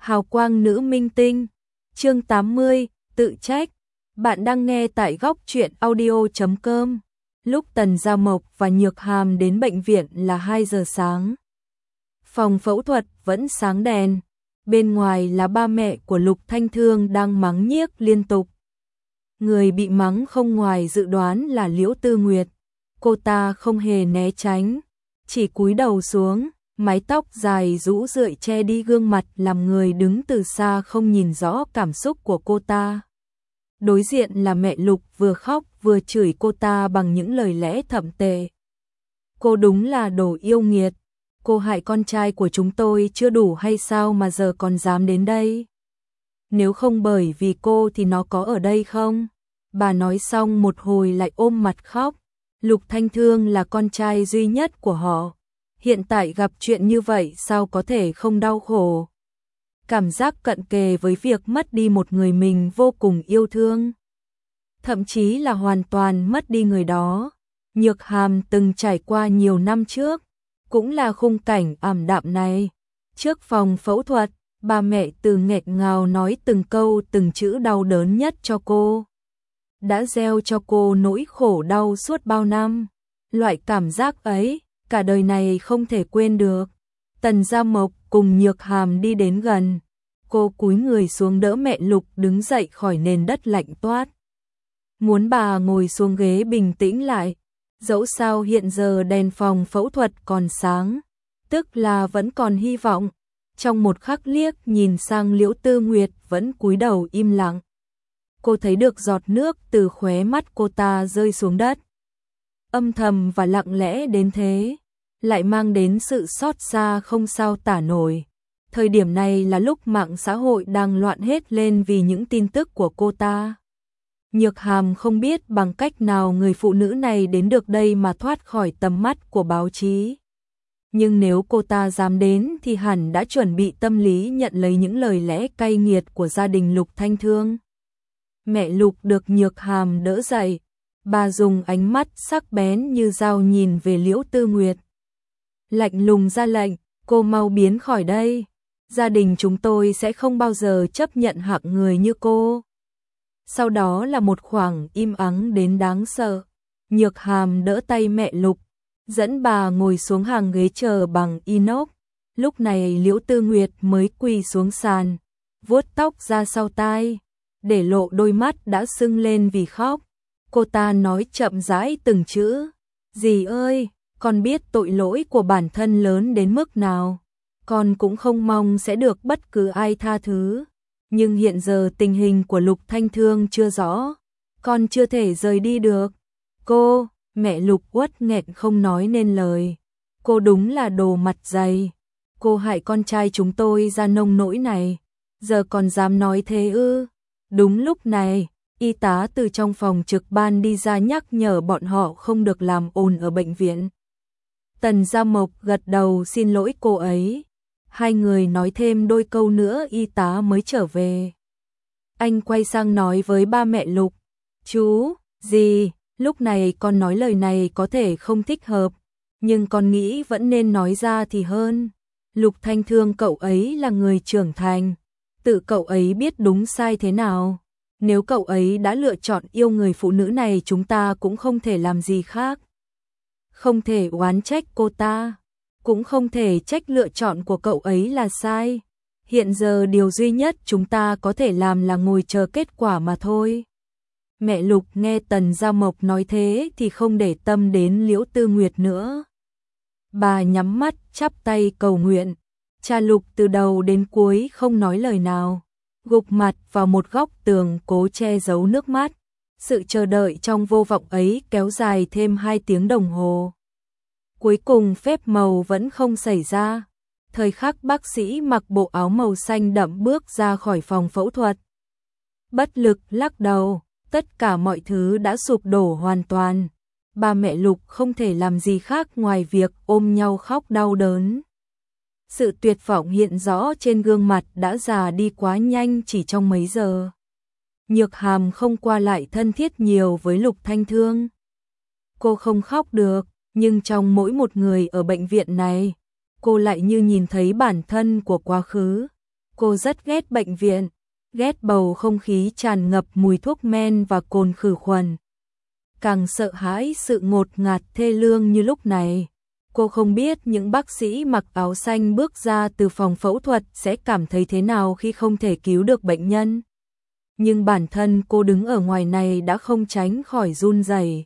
Hào quang nữ minh tinh. Chương 80, tự trách. Bạn đang nghe tại góc truyện audio.com. Lúc Tần Gia Mộc và Nhược Hàm đến bệnh viện là 2 giờ sáng. Phòng phẫu thuật vẫn sáng đèn. Bên ngoài là ba mẹ của Lục Thanh Thương đang mắng nhiếc liên tục. Người bị mắng không ngoài dự đoán là Liễu Tư Nguyệt. Cô ta không hề né tránh, chỉ cúi đầu xuống, mái tóc dài rũ rượi che đi gương mặt làm người đứng từ xa không nhìn rõ cảm xúc của cô ta. Đối diện là mẹ Lục vừa khóc vừa chửi cô ta bằng những lời lẽ thậm tệ. Cô đúng là đồ yêu nghiệt. Cô hại con trai của chúng tôi chưa đủ hay sao mà giờ còn dám đến đây? Nếu không bởi vì cô thì nó có ở đây không? Bà nói xong một hồi lại ôm mặt khóc. Lục Thanh Thương là con trai duy nhất của họ. Hiện tại gặp chuyện như vậy sao có thể không đau khổ? Cảm giác cận kề với việc mất đi một người mình vô cùng yêu thương. Thậm chí là hoàn toàn mất đi người đó. Nhược Hàm từng trải qua nhiều năm trước. Cũng là khung cảnh ảm đạm này. Trước phòng phẫu thuật, ba mẹ từ nghẹn ngào nói từng câu từng chữ đau đớn nhất cho cô. Đã gieo cho cô nỗi khổ đau suốt bao năm. Loại cảm giác ấy, cả đời này không thể quên được. Tần Gia Mộc cùng Nhược Hàm đi đến gần. Cô cúi người xuống đỡ mẹ Lục đứng dậy khỏi nền đất lạnh toát. Muốn bà ngồi xuống ghế bình tĩnh lại. Dẫu sao hiện giờ đèn phòng phẫu thuật còn sáng, tức là vẫn còn hy vọng. Trong một khắc liếc nhìn sang Liễu Tư Nguyệt vẫn cúi đầu im lặng. Cô thấy được giọt nước từ khóe mắt cô ta rơi xuống đất. Âm thầm và lặng lẽ đến thế, lại mang đến sự xót xa không sao tả nổi. Thời điểm này là lúc mạng xã hội đang loạn hết lên vì những tin tức của cô ta. Nhược Hàm không biết bằng cách nào người phụ nữ này đến được đây mà thoát khỏi tầm mắt của báo chí. Nhưng nếu cô ta dám đến thì hẳn đã chuẩn bị tâm lý nhận lấy những lời lẽ cay nghiệt của gia đình Lục Thanh Thương. Mẹ Lục được Nhược Hàm đỡ dậy, bà dùng ánh mắt sắc bén như dao nhìn về Liễu Tư Nguyệt. Lạnh lùng ra lệnh, cô mau biến khỏi đây. Gia đình chúng tôi sẽ không bao giờ chấp nhận hạng người như cô. Sau đó là một khoảng im ắng đến đáng sợ. Nhược Hàm đỡ tay mẹ Lục, dẫn bà ngồi xuống hàng ghế chờ bằng inox. Lúc này Liễu Tư Nguyệt mới quỳ xuống sàn, vuốt tóc ra sau tai, để lộ đôi mắt đã sưng lên vì khóc. Cô ta nói chậm rãi từng chữ. Dì ơi, con biết tội lỗi của bản thân lớn đến mức nào. Con cũng không mong sẽ được bất cứ ai tha thứ. Nhưng hiện giờ tình hình của Lục Thanh Thương chưa rõ. Con chưa thể rời đi được. Cô, mẹ Lục uất nghẹn không nói nên lời. Cô đúng là đồ mặt dày. Cô hại con trai chúng tôi ra nông nỗi này. Giờ còn dám nói thế ư? Đúng lúc này, y tá từ trong phòng trực ban đi ra nhắc nhở bọn họ không được làm ồn ở bệnh viện. Tần Gia Mộc gật đầu xin lỗi cô ấy. Hai người nói thêm đôi câu nữa y tá mới trở về. Anh quay sang nói với ba mẹ Lục. Chú, dì, lúc này con nói lời này có thể không thích hợp, nhưng con nghĩ vẫn nên nói ra thì hơn. Lục Thanh Thương cậu ấy là người trưởng thành. Tự cậu ấy biết đúng sai thế nào. Nếu cậu ấy đã lựa chọn yêu người phụ nữ này chúng ta cũng không thể làm gì khác. Không thể oán trách cô ta. Cũng không thể trách lựa chọn của cậu ấy là sai. Hiện giờ điều duy nhất chúng ta có thể làm là ngồi chờ kết quả mà thôi. Mẹ Lục nghe Tần Gia Mộc nói thế thì không để tâm đến Liễu Tư Nguyệt nữa. Bà nhắm mắt chắp tay cầu nguyện. Cha Lục từ đầu đến cuối không nói lời nào, gục mặt vào một góc tường cố che giấu nước mắt. Sự chờ đợi trong vô vọng ấy kéo dài thêm 2 tiếng đồng hồ. Cuối cùng phép màu vẫn không xảy ra. Thời khắc bác sĩ mặc bộ áo màu xanh đậm bước ra khỏi phòng phẫu thuật. Bất lực lắc đầu, tất cả mọi thứ đã sụp đổ hoàn toàn. Ba mẹ Lục không thể làm gì khác ngoài việc ôm nhau khóc đau đớn. Sự tuyệt vọng hiện rõ trên gương mặt đã già đi quá nhanh chỉ trong mấy giờ. Nhược Hàm không qua lại thân thiết nhiều với Lục Thanh Thương. Cô không khóc được, nhưng trong mỗi một người ở bệnh viện này, cô lại như nhìn thấy bản thân của quá khứ. Cô rất ghét bệnh viện, ghét bầu không khí tràn ngập mùi thuốc men và cồn khử khuẩn. Càng sợ hãi sự ngột ngạt thê lương như lúc này. Cô không biết những bác sĩ mặc áo xanh bước ra từ phòng phẫu thuật sẽ cảm thấy thế nào khi không thể cứu được bệnh nhân. Nhưng bản thân cô đứng ở ngoài này đã không tránh khỏi run rẩy.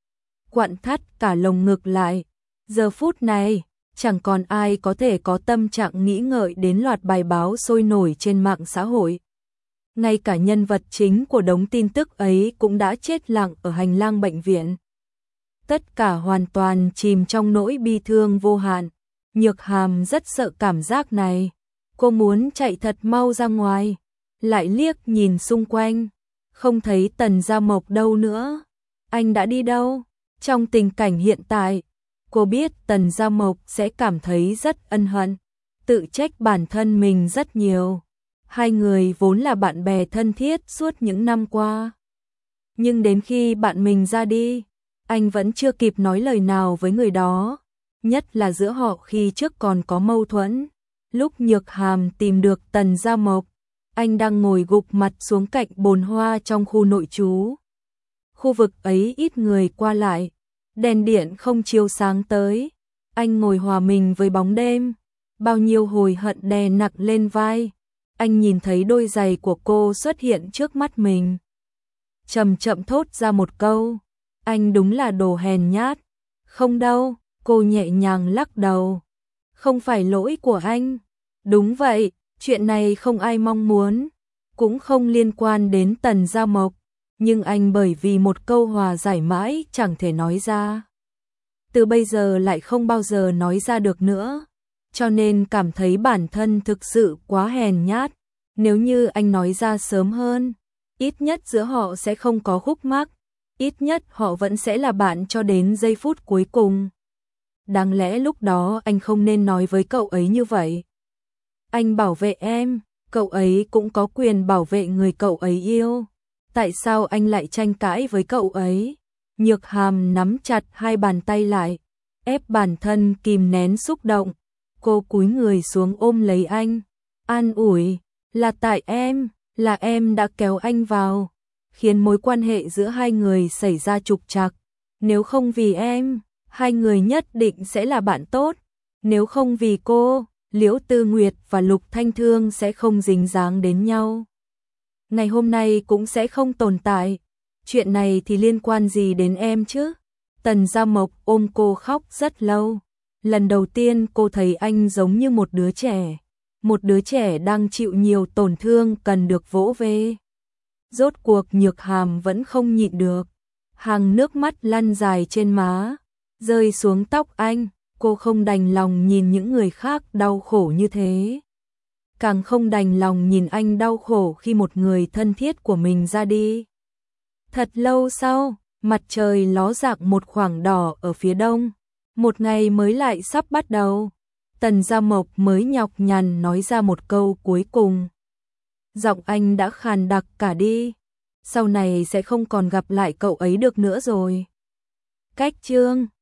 Quặn thắt cả lồng ngực lại. Giờ phút này, chẳng còn ai có thể có tâm trạng nghĩ ngợi đến loạt bài báo sôi nổi trên mạng xã hội. Ngay cả nhân vật chính của đống tin tức ấy cũng đã chết lặng ở hành lang bệnh viện. Tất cả hoàn toàn chìm trong nỗi bi thương vô hạn. Nhược Hàm rất sợ cảm giác này. Cô muốn chạy thật mau ra ngoài. Lại liếc nhìn xung quanh. Không thấy Tần Gia Mộc đâu nữa. Anh đã đi đâu? Trong tình cảnh hiện tại, cô biết Tần Gia Mộc sẽ cảm thấy rất ân hận. Tự trách bản thân mình rất nhiều. Hai người vốn là bạn bè thân thiết suốt những năm qua. Nhưng đến khi bạn mình ra đi, anh vẫn chưa kịp nói lời nào với người đó. Nhất là giữa họ khi trước còn có mâu thuẫn. Lúc Nhược Hàm tìm được Tần Gia Mộc, anh đang ngồi gục mặt xuống cạnh bồn hoa trong khu nội trú. Khu vực ấy ít người qua lại, đèn điện không chiếu sáng tới. Anh ngồi hòa mình với bóng đêm, bao nhiêu hồi hận đè nặng lên vai. Anh nhìn thấy đôi giày của cô xuất hiện trước mắt mình. Chậm chậm thốt ra một câu, anh đúng là đồ hèn nhát. Không đâu, cô nhẹ nhàng lắc đầu. Không phải lỗi của anh. Đúng vậy, chuyện này không ai mong muốn, cũng không liên quan đến Tần Gia Mộc. Nhưng anh bởi vì một câu hòa giải mãi chẳng thể nói ra. Từ bây giờ lại không bao giờ nói ra được nữa. Cho nên cảm thấy bản thân thực sự quá hèn nhát. Nếu như anh nói ra sớm hơn, ít nhất giữa họ sẽ không có khúc mắc. Ít nhất họ vẫn sẽ là bạn cho đến giây phút cuối cùng. Đáng lẽ lúc đó anh không nên nói với cậu ấy như vậy. Anh bảo vệ em, cậu ấy cũng có quyền bảo vệ người cậu ấy yêu. Tại sao anh lại tranh cãi với cậu ấy? Nhược Hàm nắm chặt hai bàn tay lại, ép bản thân kìm nén xúc động. Cô cúi người xuống ôm lấy anh, an ủi, là tại em, là em đã kéo anh vào, khiến mối quan hệ giữa hai người xảy ra trục trặc. Nếu không vì em, hai người nhất định sẽ là bạn tốt. Nếu không vì cô, Liễu Tư Nguyệt và Lục Thanh Thương sẽ không dính dáng đến nhau. Ngày hôm nay cũng sẽ không tồn tại. Chuyện này thì liên quan gì đến em chứ? Tần Gia Mộc ôm cô khóc rất lâu. Lần đầu tiên cô thấy anh giống như một đứa trẻ. Một đứa trẻ đang chịu nhiều tổn thương cần được vỗ về. Rốt cuộc Nhược Hàm vẫn không nhịn được. Hàng nước mắt lăn dài trên má, rơi xuống tóc anh. Cô không đành lòng nhìn những người khác đau khổ như thế. Càng không đành lòng nhìn anh đau khổ khi một người thân thiết của mình ra đi. Thật lâu sau, mặt trời ló dạng một khoảng đỏ ở phía đông. Một ngày mới lại sắp bắt đầu. Tần Gia Mộc mới nhọc nhằn nói ra một câu cuối cùng. Giọng anh đã khàn đặc cả đi. Sau này sẽ không còn gặp lại cậu ấy được nữa rồi. Cách chương